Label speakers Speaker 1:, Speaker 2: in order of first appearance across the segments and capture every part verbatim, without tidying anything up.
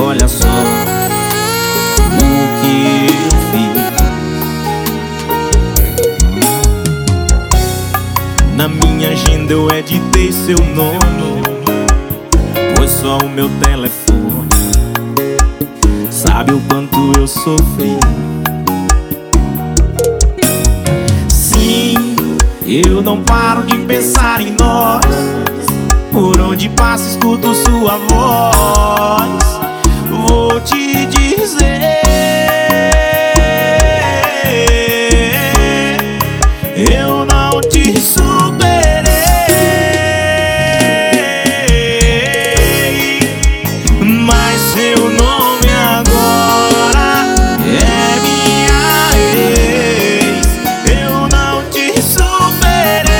Speaker 1: olha só o que eu fiz. Na minha agenda eu editei seu nome, pois só o meu telefone sabe o quanto eu sofri. Sim, eu não paro de pensar em nós. Por onde passo escuto sua voz. Vou te dizer, eu não te superei, mas seu nome agora é minha ex. Eu não te superei,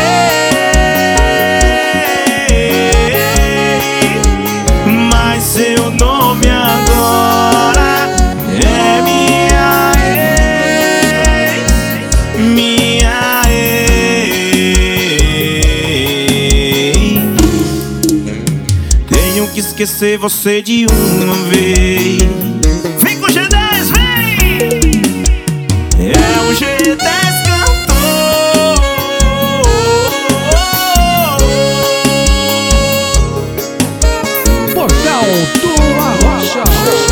Speaker 1: mas seu nome agora é minha ex. Minha ex. Tenho que esquecer você de uma vez. Vem com o G dez, vem! É o G dez cantor.
Speaker 2: Portal do Arrocha.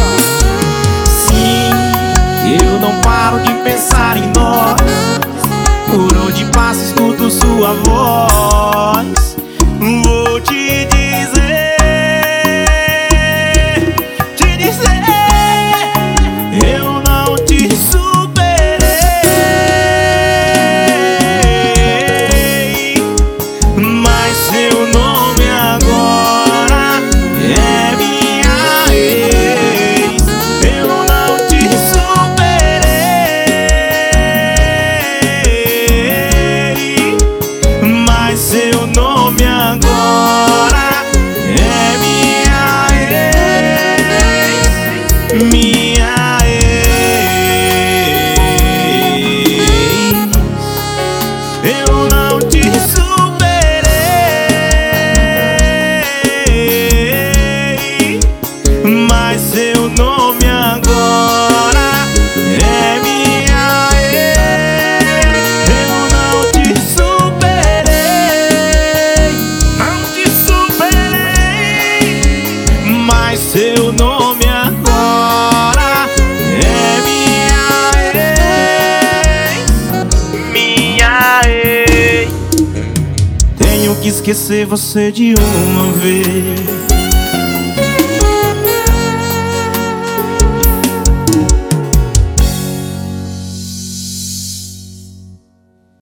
Speaker 1: Sim, eu não paro de pensar em nós. Por onde passo escuto sua voz. Vou te dizer, te dizer, eu não te superei, mas seu nome agora é minha ex. Eu não te superei, mas seu nome agora é minha ex. Minha ex. Eu não te superei, mas seu nome agora é minha ex. Eu não te superei, não te superei, mas seu nome agora é minha ex. Minha ex. Tenho que esquecer você de uma vez.